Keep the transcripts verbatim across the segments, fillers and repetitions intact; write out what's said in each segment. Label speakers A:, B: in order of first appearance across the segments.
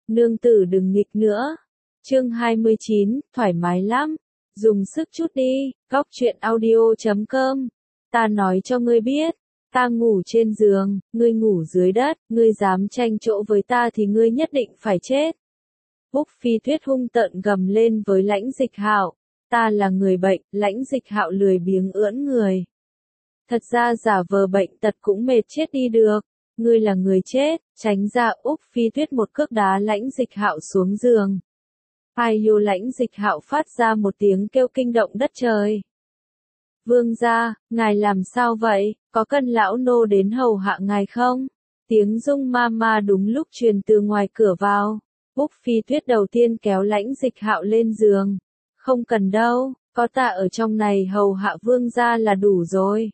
A: nương tử đừng nghịch nữa. Chương hai mươi chín, thoải mái lắm. Dùng sức chút đi, góc truyện audio chấm com. Ta nói cho ngươi biết, ta ngủ trên giường, ngươi ngủ dưới đất, ngươi dám tranh chỗ với ta thì ngươi nhất định phải chết. Úc Phi Tuyết hung tợn gầm lên với Lãnh Dịch Hạo, ta là người bệnh. Lãnh Dịch Hạo lười biếng ưỡn người. Thật ra giả vờ bệnh tật cũng mệt chết đi được, ngươi là người chết. Tránh ra. Úc Phi Tuyết một cước đá Lãnh Dịch Hạo xuống giường. Ai yêu. Lãnh Dịch Hạo phát ra một tiếng kêu kinh động đất trời. Vương gia, ngài làm sao vậy, có cần lão nô đến hầu hạ ngài không? Tiếng Dung ma ma đúng lúc truyền từ ngoài cửa vào. Úc Phi Tuyết đầu tiên kéo Lãnh Dịch Hạo lên giường. Không cần đâu, có ta ở trong này hầu hạ vương gia là đủ rồi.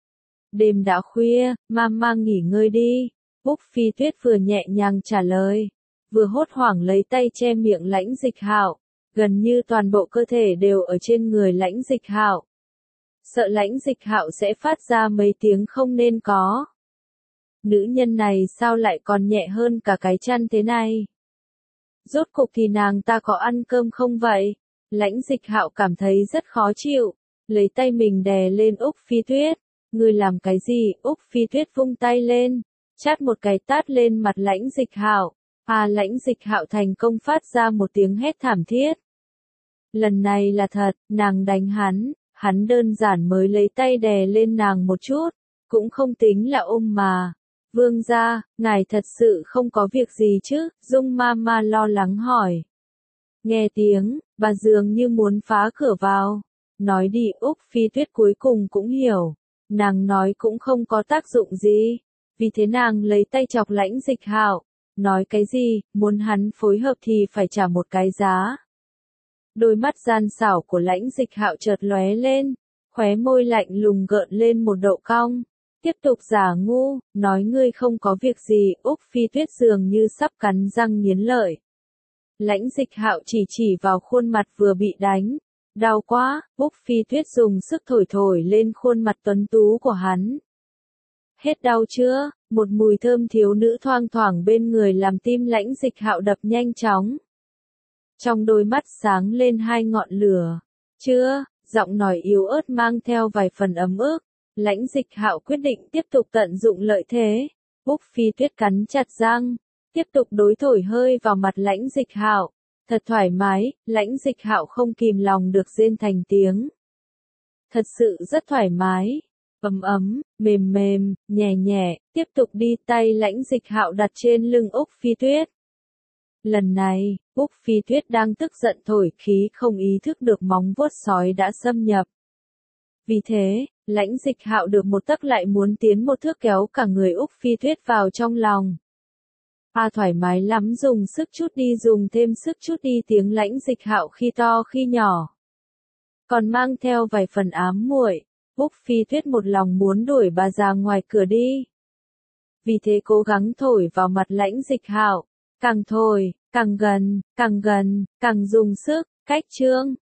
A: Đêm đã khuya, mama nghỉ ngơi đi. Úc Phi Tuyết vừa nhẹ nhàng trả lời, vừa hốt hoảng lấy tay che miệng Lãnh Dịch Hạo. Gần như toàn bộ cơ thể đều ở trên người Lãnh Dịch Hạo. Sợ Lãnh Dịch Hạo sẽ phát ra mấy tiếng không nên có. Nữ nhân này sao lại còn nhẹ hơn cả cái chăn thế này? Rốt cục thì nàng ta có ăn cơm không vậy? Lãnh Dịch Hạo cảm thấy rất khó chịu, lấy tay mình đè lên Úc Phi Tuyết. Ngươi làm cái gì? Úc Phi Tuyết vung tay lên, chát một cái tát lên mặt Lãnh Dịch Hạo. À, Lãnh Dịch Hạo thành công phát ra một tiếng hét thảm thiết. Lần này là thật, nàng đánh hắn, hắn đơn giản mới lấy tay đè lên nàng một chút, cũng không tính là ôm mà. Vương gia, ngài thật sự không có việc gì chứ? Dung ma ma lo lắng hỏi. Nghe tiếng, bà dường như muốn phá cửa vào. Nói đi. Úc Phi Tuyết cuối cùng cũng hiểu. Nàng nói cũng không có tác dụng gì. Vì thế nàng lấy tay chọc Lãnh Dịch Hạo. Nói cái gì, muốn hắn phối hợp thì phải trả một cái giá. Đôi mắt gian xảo của Lãnh Dịch Hạo chợt lóe lên, khóe môi lạnh lùng gợn lên một độ cong. Tiếp tục giả ngu, nói ngươi không có việc gì. Úc Phi Tuyết dường như sắp cắn răng nghiến lợi. Lãnh Dịch Hạo chỉ chỉ vào khuôn mặt vừa bị đánh. Đau quá. Úc Phi Tuyết dùng sức thổi thổi lên khuôn mặt tuấn tú của hắn. Hết đau chưa? Một mùi thơm thiếu nữ thoang thoảng bên người làm tim Lãnh Dịch Hạo đập nhanh chóng. Trong đôi mắt sáng lên hai ngọn lửa. Chưa? Giọng nói yếu ớt mang theo vài phần ấm ức. Lãnh Dịch Hạo quyết định tiếp tục tận dụng lợi thế. Úc Phi Tuyết cắn chặt răng, tiếp tục đối thổi hơi vào mặt Lãnh Dịch Hạo. Thật thoải mái. Lãnh Dịch Hạo không kìm lòng được rên thành tiếng. Thật sự rất thoải mái. Ấm ấm, mềm mềm, nhẹ nhẹ. Tiếp tục đi. Tay Lãnh Dịch Hạo đặt trên lưng Úc Phi Tuyết. Lần này, Úc Phi Tuyết đang tức giận thổi khí không ý thức được móng vuốt sói đã xâm nhập. Vì thế, Lãnh Dịch Hạo được một tấc lại muốn tiến một thước kéo cả người Úc Phi Tuyết vào trong lòng. À, thoải mái lắm, dùng sức chút đi, dùng thêm sức chút đi. Tiếng Lãnh Dịch Hạo khi to khi nhỏ, còn mang theo vài phần ám muội. Úc Phi Tuyết một lòng muốn đuổi bà già ngoài cửa đi. Vì thế cố gắng thổi vào mặt Lãnh Dịch Hạo. Càng thổi, càng gần, càng gần, càng dùng sức. Cách chương